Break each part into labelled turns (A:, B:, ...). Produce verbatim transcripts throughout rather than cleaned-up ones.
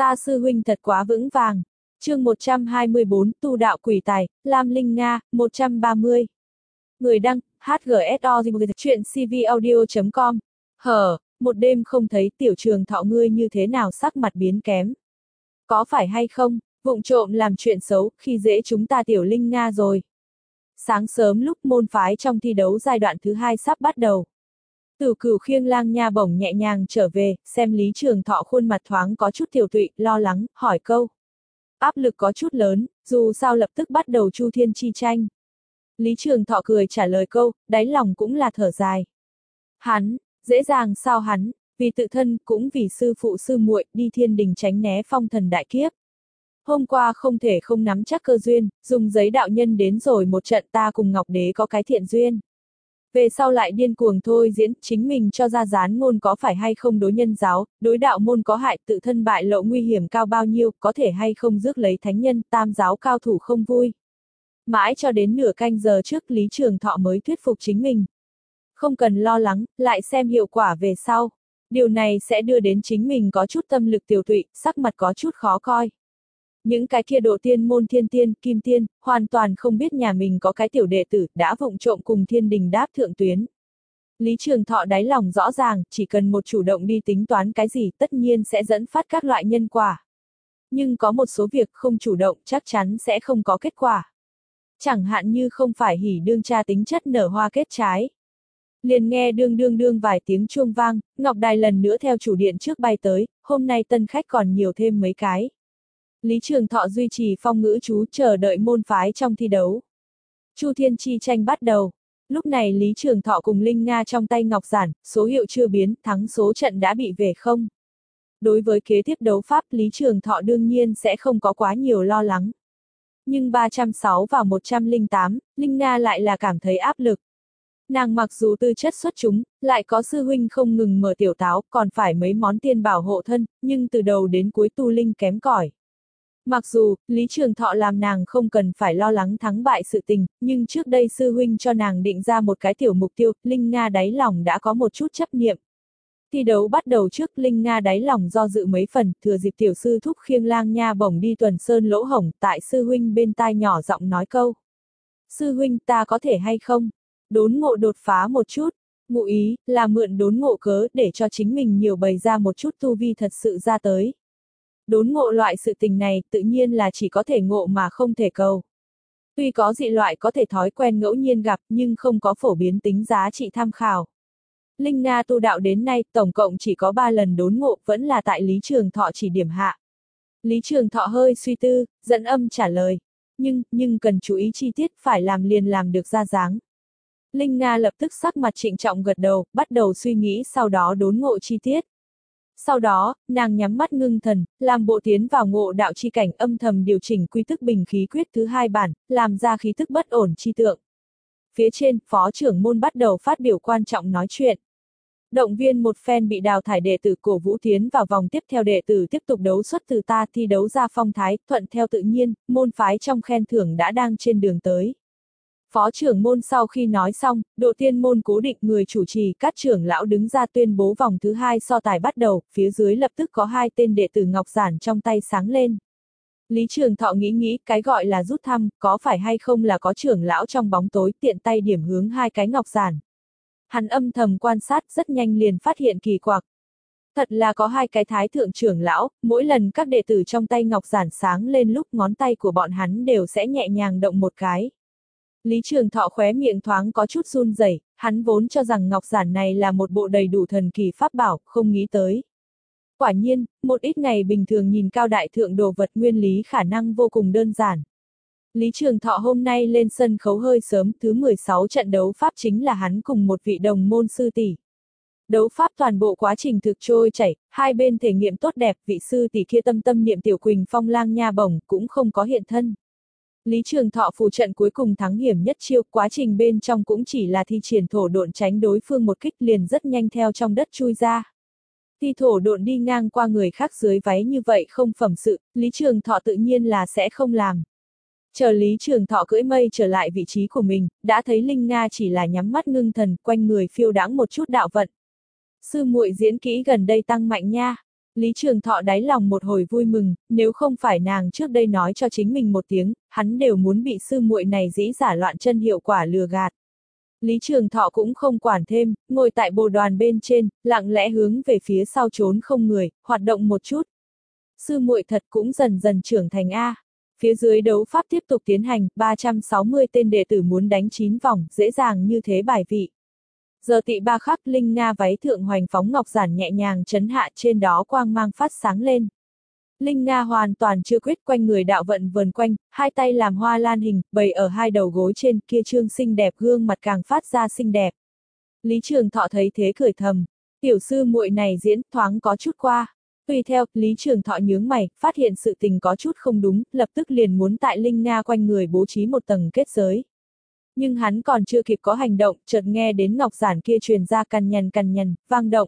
A: Ta sư huynh thật quá vững vàng. Chương một trăm hai mươi bốn, tu đạo quỷ tài, Lam Linh Nga, một trăm ba mươi. Người đăng, hát giê ét o chuyện c v audio chấm com. Hở, một đêm không thấy tiểu Trường Thọ ngươi như thế nào sắc mặt biến kém. Có phải hay không, vụng trộm làm chuyện xấu, khi dễ chúng ta tiểu Linh Nga rồi. Sáng sớm lúc môn phái trong thi đấu giai đoạn thứ hai sắp bắt đầu. Tử Cửu khiêng Lang Nha Bổng nhẹ nhàng trở về, xem Lý Trường Thọ khuôn mặt thoáng có chút tiểu tụy, lo lắng, hỏi câu. Áp lực có chút lớn, dù sao lập tức bắt đầu Chu Thiên chi tranh. Lý Trường Thọ cười trả lời câu, đáy lòng cũng là thở dài. Hắn, dễ dàng sao hắn, vì tự thân, cũng vì sư phụ sư muội đi thiên đình tránh né phong thần đại kiếp. Hôm qua không thể không nắm chắc cơ duyên, dùng giấy đạo nhân đến rồi một trận ta cùng Ngọc Đế có cái thiện duyên. Về sau lại điên cuồng thôi diễn, chính mình cho ra gián ngôn có phải hay không đối nhân giáo, đối đạo môn có hại, tự thân bại lộ nguy hiểm cao bao nhiêu, có thể hay không rước lấy thánh nhân, tam giáo cao thủ không vui. Mãi cho đến nửa canh giờ trước Lý Trường Thọ mới thuyết phục chính mình. Không cần lo lắng, lại xem hiệu quả về sau. Điều này sẽ đưa đến chính mình có chút tâm lực tiểu tụy, sắc mặt có chút khó coi. Những cái kia độ tiên môn thiên tiên, kim tiên, hoàn toàn không biết nhà mình có cái tiểu đệ tử, đã vụng trộm cùng thiên đình đáp thượng tuyến. Lý Trường Thọ đáy lòng rõ ràng, chỉ cần một chủ động đi tính toán cái gì tất nhiên sẽ dẫn phát các loại nhân quả. Nhưng có một số việc không chủ động chắc chắn sẽ không có kết quả. Chẳng hạn như không phải hỉ đương cha tính chất nở hoa kết trái. Liền nghe đương đương đương vài tiếng chuông vang, Ngọc Đài lần nữa theo chủ điện trước bay tới, hôm nay tân khách còn nhiều thêm mấy cái. Lý Trường Thọ duy trì phong ngữ chú chờ đợi môn phái trong thi đấu. Chu Thiên chi tranh bắt đầu. Lúc này Lý Trường Thọ cùng Linh Nga trong tay ngọc giản, số hiệu chưa biến, thắng số trận đã bị về không. Đối với kế tiếp đấu pháp Lý Trường Thọ đương nhiên sẽ không có quá nhiều lo lắng. Nhưng ba trăm sáu vào một trăm lẻ tám, Linh Nga lại là cảm thấy áp lực. Nàng mặc dù tư chất xuất chúng, lại có sư huynh không ngừng mở tiểu táo, còn phải mấy món tiên bảo hộ thân, nhưng từ đầu đến cuối tu linh kém cỏi. Mặc dù, Lý Trường Thọ làm nàng không cần phải lo lắng thắng bại sự tình, nhưng trước đây sư huynh cho nàng định ra một cái tiểu mục tiêu, Linh Nga đáy lòng đã có một chút chấp niệm. Thi đấu bắt đầu trước, Linh Nga đáy lòng do dự mấy phần, thừa dịp tiểu sư thúc khiêng Lang Nha Bổng đi tuần sơn lỗ hổng, tại sư huynh bên tai nhỏ giọng nói câu. Sư huynh ta có thể hay không? Đốn ngộ đột phá một chút, ngụ ý, là mượn đốn ngộ cớ để cho chính mình nhiều bày ra một chút tu vi thật sự ra tới. Đốn ngộ loại sự tình này tự nhiên là chỉ có thể ngộ mà không thể cầu. Tuy có dị loại có thể thói quen ngẫu nhiên gặp nhưng không có phổ biến tính giá trị tham khảo. Linh Nga tu đạo đến nay tổng cộng chỉ có ba lần đốn ngộ vẫn là tại Lý Trường Thọ chỉ điểm hạ. Lý Trường Thọ hơi suy tư, dẫn âm trả lời. Nhưng, nhưng cần chú ý chi tiết phải làm liền làm được ra dáng. Linh Nga lập tức sắc mặt trịnh trọng gật đầu, bắt đầu suy nghĩ sau đó đốn ngộ chi tiết. Sau đó, nàng nhắm mắt ngưng thần, làm bộ tiến vào ngộ đạo chi cảnh âm thầm điều chỉnh quy tức bình khí quyết thứ hai bản, làm ra khí tức bất ổn chi tượng. Phía trên, phó trưởng môn bắt đầu phát biểu quan trọng nói chuyện. Động viên một phen bị đào thải đệ tử cổ vũ tiến vào vòng tiếp theo đệ tử tiếp tục đấu xuất từ ta thi đấu ra phong thái, thuận theo tự nhiên, môn phái trong khen thưởng đã đang trên đường tới. Phó trưởng môn sau khi nói xong, độ tiên môn cố định người chủ trì các trưởng lão đứng ra tuyên bố vòng thứ hai so tài bắt đầu, phía dưới lập tức có hai tên đệ tử ngọc giản trong tay sáng lên. Lý Trường Thọ nghĩ nghĩ cái gọi là rút thăm, có phải hay không là có trưởng lão trong bóng tối tiện tay điểm hướng hai cái ngọc giản. Hắn âm thầm quan sát rất nhanh liền phát hiện kỳ quặc. Thật là có hai cái thái thượng trưởng lão, mỗi lần các đệ tử trong tay ngọc giản sáng lên lúc ngón tay của bọn hắn đều sẽ nhẹ nhàng động một cái. Lý Trường Thọ khóe miệng thoáng có chút run rẩy, hắn vốn cho rằng ngọc giản này là một bộ đầy đủ thần kỳ pháp bảo, không nghĩ tới. Quả nhiên, một ít ngày bình thường nhìn cao đại thượng đồ vật nguyên lý khả năng vô cùng đơn giản. Lý Trường Thọ hôm nay lên sân khấu hơi sớm, thứ mười sáu trận đấu pháp chính là hắn cùng một vị đồng môn sư tỷ. Đấu pháp toàn bộ quá trình thực trôi chảy, hai bên thể nghiệm tốt đẹp, vị sư tỷ kia tâm tâm niệm tiểu Quỳnh Phong Lang Nha Bổng cũng không có hiện thân. Lý Trường Thọ phù trận cuối cùng thắng hiểm nhất chiêu, quá trình bên trong cũng chỉ là thi triển thổ độn tránh đối phương một kích liền rất nhanh theo trong đất chui ra. Thi thổ độn đi ngang qua người khác dưới váy như vậy không phẩm sự, Lý Trường Thọ tự nhiên là sẽ không làm. Chờ Lý Trường Thọ cưỡi mây trở lại vị trí của mình, đã thấy Linh Nga chỉ là nhắm mắt ngưng thần, quanh người phiêu đãng một chút đạo vận. Sư muội diễn kỹ gần đây tăng mạnh nha. Lý Trường Thọ đáy lòng một hồi vui mừng, nếu không phải nàng trước đây nói cho chính mình một tiếng, hắn đều muốn bị sư muội này dĩ giả loạn chân hiệu quả lừa gạt. Lý Trường Thọ cũng không quản thêm, ngồi tại bồ đoàn bên trên, lặng lẽ hướng về phía sau trốn không người, hoạt động một chút. Sư muội thật cũng dần dần trưởng thành A. Phía dưới đấu pháp tiếp tục tiến hành, ba trăm sáu mươi tên đệ tử muốn đánh chín vòng, dễ dàng như thế bài vị. Giờ tị ba khắc linh nga váy thượng hoành phóng ngọc giản nhẹ nhàng chấn hạ trên đó quang mang phát sáng lên. Linh nga hoàn toàn chưa quyết quanh người đạo vận vờn quanh, hai tay làm hoa lan hình, bày ở hai đầu gối trên kia trương xinh đẹp gương mặt càng phát ra xinh đẹp. Lý Trường Thọ thấy thế cười thầm, tiểu sư muội này diễn thoáng có chút qua. Tùy theo, Lý Trường Thọ nhướng mày, phát hiện sự tình có chút không đúng, lập tức liền muốn tại Linh Nga quanh người bố trí một tầng kết giới. Nhưng hắn còn chưa kịp có hành động, chợt nghe đến ngọc giản kia truyền ra cằn nhằn cằn nhằn, vang động.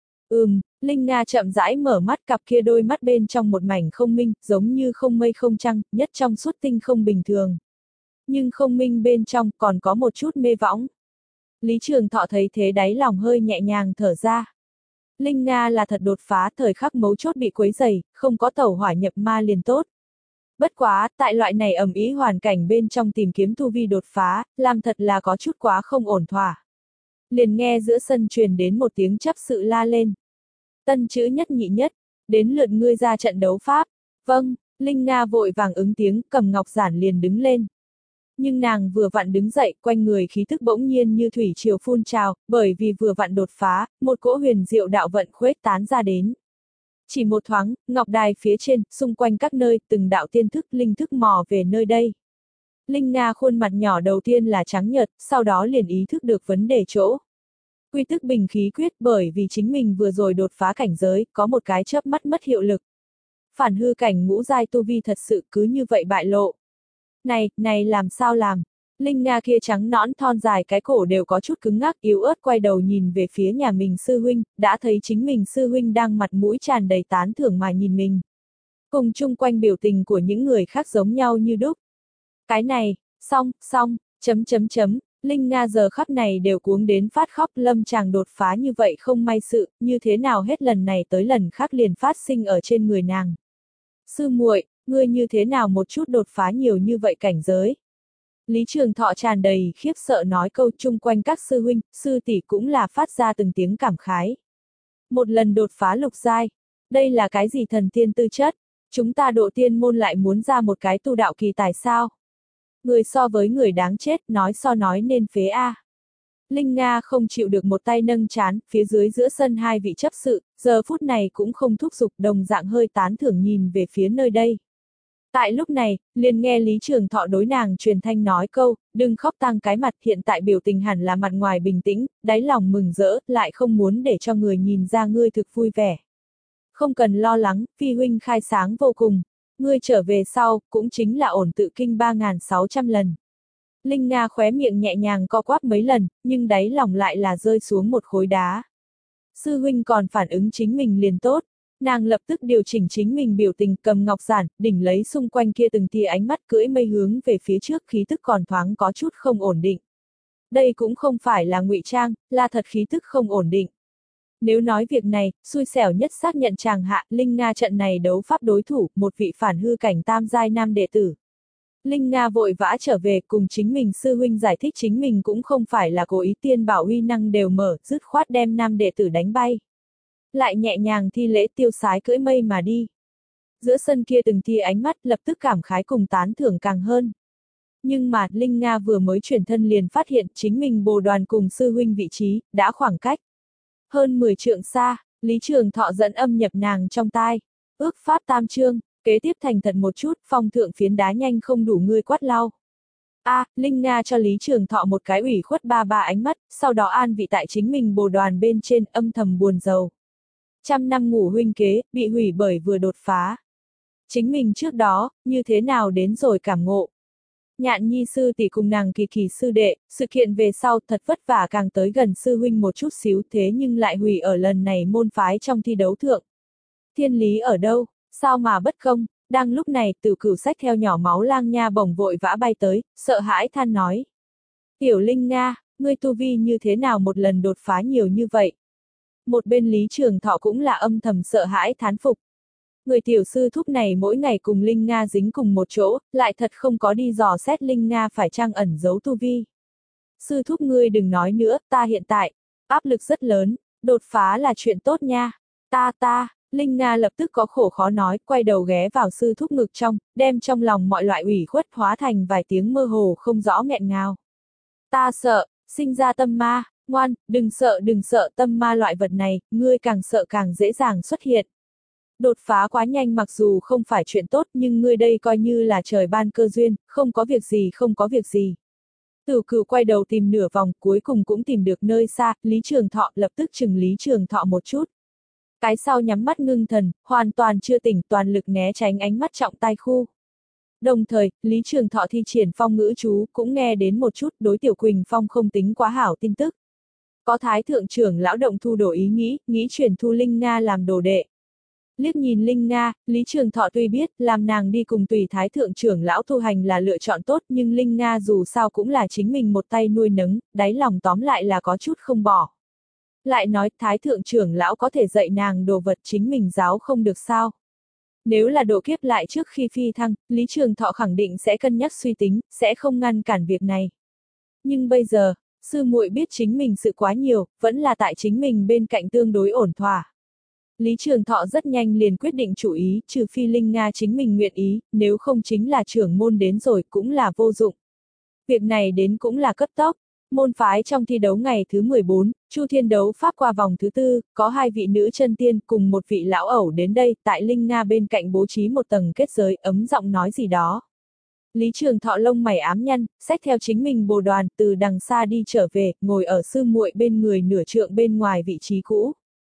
A: Ừm, Linh Nga chậm rãi mở mắt, cặp kia đôi mắt bên trong một mảnh không minh, giống như không mây không trăng, nhất trong suốt tinh không bình thường. Nhưng không minh bên trong còn có một chút mê võng. Lý Trường Thọ thấy thế đáy lòng hơi nhẹ nhàng thở ra. Linh Nga là thật đột phá, thời khắc mấu chốt bị quấy dày, không có tẩu hỏa nhập ma liền tốt. Bất quá, tại loại này ầm ĩ hoàn cảnh bên trong tìm kiếm tu vi đột phá, làm thật là có chút quá không ổn thỏa. Liền nghe giữa sân truyền đến một tiếng chấp sự la lên. Tân chữ nhất nhị nhất, đến lượt ngươi ra trận đấu pháp. Vâng, Linh Nga vội vàng ứng tiếng, cầm ngọc giản liền đứng lên. Nhưng nàng vừa vặn đứng dậy, quanh người khí thức bỗng nhiên như thủy triều phun trào, bởi vì vừa vặn đột phá, một cỗ huyền diệu đạo vận khuếch tán ra đến. Chỉ một thoáng, ngọc đài phía trên, xung quanh các nơi, từng đạo tiên thức, linh thức mò về nơi đây. Linh Nga khuôn mặt nhỏ đầu tiên là trắng nhợt, sau đó liền ý thức được vấn đề chỗ. Quy tức bình khí quyết, bởi vì chính mình vừa rồi đột phá cảnh giới, có một cái chớp mắt mất hiệu lực. Phản hư cảnh ngũ giai tu vi thật sự cứ như vậy bại lộ. Này, này làm sao làm? Linh Nga kia trắng nõn thon dài cái cổ đều có chút cứng ngắc, yếu ớt quay đầu nhìn về phía nhà mình sư huynh, đã thấy chính mình sư huynh đang mặt mũi tràn đầy tán thưởng mà nhìn mình. Cùng chung quanh biểu tình của những người khác giống nhau như đúc. Cái này, xong, xong, chấm chấm chấm, Linh Nga giờ khắc này đều cuống đến phát khóc, lâm chàng đột phá như vậy không may sự, như thế nào hết lần này tới lần khác liền phát sinh ở trên người nàng. Sư muội, ngươi như thế nào một chút đột phá nhiều như vậy cảnh giới? Lý Trường Thọ tràn đầy khiếp sợ nói câu, chung quanh các sư huynh, sư tỷ cũng là phát ra từng tiếng cảm khái. Một lần đột phá lục giai, đây là cái gì thần tiên tư chất? Chúng ta độ tiên môn lại muốn ra một cái tu đạo kỳ tài sao? Người so với người đáng chết, nói so nói nên phế a. Linh Nga không chịu được một tay nâng chán, phía dưới giữa sân hai vị chấp sự, giờ phút này cũng không thúc giục, đồng dạng hơi tán thưởng nhìn về phía nơi đây. Tại lúc này, liền nghe Lý Trường Thọ đối nàng truyền thanh nói câu, đừng khóc tăng cái mặt, hiện tại biểu tình hẳn là mặt ngoài bình tĩnh, đáy lòng mừng rỡ, lại không muốn để cho người nhìn ra ngươi thực vui vẻ. Không cần lo lắng, phi huynh khai sáng vô cùng, ngươi trở về sau, cũng chính là ổn tự kinh ba nghìn sáu trăm lần. Linh Nga khóe miệng nhẹ nhàng co quắp mấy lần, nhưng đáy lòng lại là rơi xuống một khối đá. Sư huynh còn phản ứng chính mình liền tốt. Nàng lập tức điều chỉnh chính mình biểu tình, cầm ngọc giản, đỉnh lấy xung quanh kia từng tia ánh mắt, cưỡi mây hướng về phía trước, khí tức còn thoáng có chút không ổn định. Đây cũng không phải là ngụy trang, là thật khí tức không ổn định. Nếu nói việc này, xui xẻo nhất xác nhận chàng hạ, Linh Nga trận này đấu pháp đối thủ, một vị phản hư cảnh tam giai nam đệ tử. Linh Nga vội vã trở về, cùng chính mình sư huynh giải thích chính mình cũng không phải là cố ý, tiên bảo uy năng đều mở, dứt khoát đem nam đệ tử đánh bay. Lại nhẹ nhàng thi lễ tiêu sái cưỡi mây mà đi. Giữa sân kia từng tia ánh mắt lập tức cảm khái cùng tán thưởng càng hơn. Nhưng mà, Linh Nga vừa mới chuyển thân liền phát hiện chính mình bồ đoàn cùng sư huynh vị trí, đã khoảng cách hơn mười trượng xa, Lý Trường Thọ dẫn âm nhập nàng trong tai. Ước pháp tam chương, kế tiếp thành thật một chút, phong thượng phiến đá nhanh không đủ ngươi quát lau. A, à, Linh Nga cho Lý Trường Thọ một cái ủy khuất ba ba ánh mắt, sau đó an vị tại chính mình bồ đoàn bên trên, âm thầm buồn rầu. Trăm năm ngủ huynh kế, bị hủy bởi vừa đột phá. Chính mình trước đó, như thế nào đến rồi cảm ngộ. Nhạn nhi sư tỷ cùng nàng kỳ kỳ sư đệ, sự kiện về sau thật vất vả càng tới gần sư huynh một chút xíu, thế nhưng lại hủy ở lần này môn phái trong thi đấu thượng. Thiên lý ở đâu, sao mà bất công? Đang lúc này, Tử Cửu xách theo nhỏ máu lang nha bổng vội vã bay tới, sợ hãi than nói. Tiểu Linh Nga, ngươi tu vi như thế nào một lần đột phá nhiều như vậy? Một bên Lý Trường Thọ cũng là âm thầm sợ hãi thán phục. Người tiểu sư thúc này mỗi ngày cùng Linh Nga dính cùng một chỗ, lại thật không có đi dò xét Linh Nga phải chăng ẩn giấu tu vi. Sư thúc ngươi đừng nói nữa, ta hiện tại, áp lực rất lớn, đột phá là chuyện tốt nha. Ta ta, Linh Nga lập tức có khổ khó nói, quay đầu ghé vào sư thúc ngực trong, đem trong lòng mọi loại ủy khuất hóa thành vài tiếng mơ hồ không rõ nghẹn ngào. Ta sợ, sinh ra tâm ma, ngoan, đừng sợ đừng sợ tâm ma loại vật này, ngươi càng sợ càng dễ dàng xuất hiện. Đột phá quá nhanh mặc dù không phải chuyện tốt nhưng ngươi đây coi như là trời ban cơ duyên, không có việc gì không có việc gì. Tử Cửu quay đầu tìm nửa vòng, cuối cùng cũng tìm được nơi xa, Lý Trường Thọ lập tức chừng Lý Trường Thọ một chút. Cái sau nhắm mắt ngưng thần, hoàn toàn chưa tỉnh, toàn lực né tránh ánh mắt trọng tai khu. Đồng thời, Lý Trường Thọ thi triển phong ngữ chú cũng nghe đến một chút đối Tiểu Quỳnh Phong không tính quá hảo tin tức. Có Thái Thượng trưởng lão động thu đổi ý nghĩ, nghĩ chuyển thu Linh Nga làm đồ đệ. Liếc nhìn Linh Nga, Lý Trường Thọ tuy biết làm nàng đi cùng tùy Thái Thượng trưởng lão tu hành là lựa chọn tốt nhưng Linh Nga dù sao cũng là chính mình một tay nuôi nấng, đáy lòng tóm lại là có chút không bỏ. Lại nói Thái Thượng trưởng lão có thể dạy nàng đồ vật chính mình giáo không được sao. Nếu là độ kiếp lại trước khi phi thăng, Lý Trường Thọ khẳng định sẽ cân nhắc suy tính, sẽ không ngăn cản việc này. Nhưng bây giờ, sư muội biết chính mình sự quá nhiều, vẫn là tại chính mình bên cạnh tương đối ổn thỏa. Lý Trường Thọ rất nhanh liền quyết định chủ ý, trừ phi Linh Nga chính mình nguyện ý, nếu không chính là trưởng môn đến rồi cũng là vô dụng. Việc này đến cũng là cấp tốc. Môn phái trong thi đấu ngày thứ mười bốn, Chu Thiên đấu pháp qua vòng thứ tư, có hai vị nữ chân tiên cùng một vị lão ẩu đến đây, tại Linh Nga bên cạnh bố trí một tầng kết giới, ấm giọng nói gì đó. Lý Trường Thọ lông mày ám nhăn, xách theo chính mình bồ đoàn, từ đằng xa đi trở về, ngồi ở sư muội bên người nửa trượng bên ngoài vị trí cũ.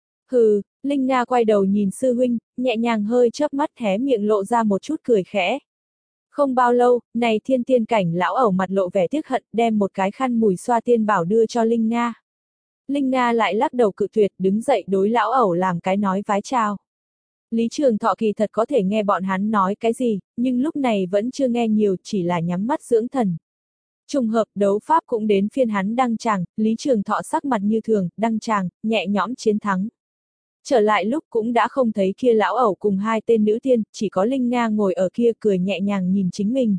A: Hừ, Linh Nga quay đầu nhìn sư huynh, nhẹ nhàng hơi chớp mắt hé miệng lộ ra một chút cười khẽ. Không bao lâu, này thiên tiên cảnh lão ẩu mặt lộ vẻ tiếc hận, đem một cái khăn mùi xoa tiên bảo đưa cho Linh Nga. Linh Nga lại lắc đầu cự tuyệt, đứng dậy đối lão ẩu làm cái nói vái chào. Lý Trường Thọ kỳ thật có thể nghe bọn hắn nói cái gì, nhưng lúc này vẫn chưa nghe nhiều, chỉ là nhắm mắt dưỡng thần. Trùng hợp đấu pháp cũng đến phiên hắn đăng tràng, Lý Trường Thọ sắc mặt như thường, đăng tràng, nhẹ nhõm chiến thắng. Trở lại lúc cũng đã không thấy kia lão ẩu cùng hai tên nữ tiên, chỉ có Linh Nga ngồi ở kia cười nhẹ nhàng nhìn chính mình.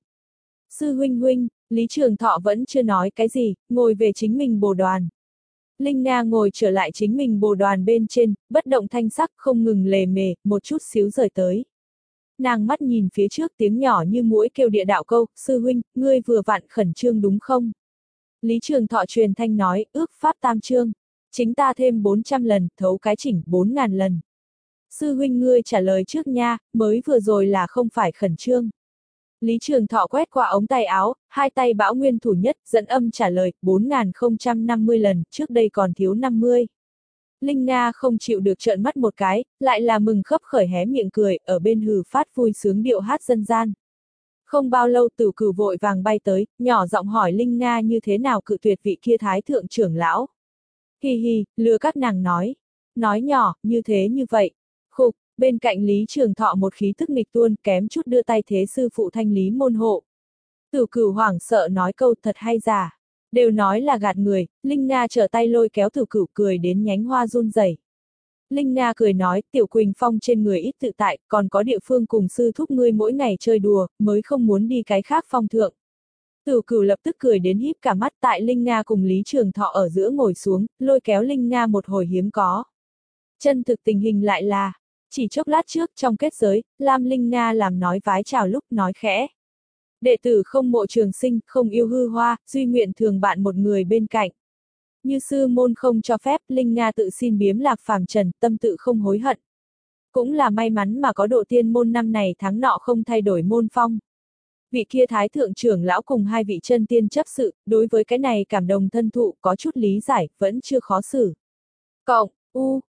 A: Sư huynh huynh, Lý Trường Thọ vẫn chưa nói cái gì, ngồi về chính mình bồ đoàn. Linh Nga ngồi trở lại chính mình bồ đoàn bên trên, bất động thanh sắc không ngừng lề mề, một chút xíu rời tới. Nàng mắt nhìn phía trước tiếng nhỏ như muỗi kêu địa đạo câu, sư huynh, ngươi vừa vặn khẩn trương đúng không? Lý Trường Thọ truyền thanh nói, ước pháp tam chương. Chính ta thêm bốn trăm lần, thấu cái chỉnh bốn ngàn lần. Sư huynh ngươi trả lời trước nha, mới vừa rồi là không phải khẩn trương. Lý Trường Thọ quét qua ống tay áo, hai tay bão nguyên thủ nhất, dẫn âm trả lời, bốn nghìn không trăm năm mươi lần, trước đây còn thiếu năm mươi. Linh Nga không chịu được trợn mắt một cái, lại là mừng khấp khởi hé miệng cười, ở bên hừ phát vui sướng điệu hát dân gian. Không bao lâu Tử Cửu vội vàng bay tới, nhỏ giọng hỏi Linh Nga như thế nào cự tuyệt vị kia Thái Thượng trưởng lão. Hi hi, lừa các nàng nói. Nói nhỏ, như thế như vậy. Khục, bên cạnh Lý Trường Thọ một khí tức nghịch tuôn, kém chút đưa tay thế sư phụ thanh lý môn hộ. Tử Cửu hoảng sợ nói câu thật hay giả. Đều nói là gạt người, Linh Nga trở tay lôi kéo Tử Cửu cười đến nhánh hoa run rẩy. Linh Nga cười nói, Tiểu Quỳnh Phong trên người ít tự tại, còn có địa phương cùng sư thúc ngươi mỗi ngày chơi đùa, mới không muốn đi cái khác phong thượng. Tử Cửu lập tức cười đến híp cả mắt tại Linh Nga cùng Lý Trường Thọ ở giữa ngồi xuống, lôi kéo Linh Nga một hồi hiếm có. Chân thực tình hình lại là, chỉ chốc lát trước trong kết giới, Lam Linh Nga làm nói vái chào lúc nói khẽ. Đệ tử không mộ trường sinh, không yêu hư hoa, duy nguyện thường bạn một người bên cạnh. Như sư môn không cho phép, Linh Nga tự xin biếm lạc phàm trần, tâm tự không hối hận. Cũng là may mắn mà có độ tiên môn năm này tháng nọ không thay đổi môn phong. Vị kia Thái Thượng trưởng lão cùng hai vị chân tiên chấp sự, đối với cái này cảm đồng thân thụ có chút lý giải, vẫn chưa khó xử. Cộng, u,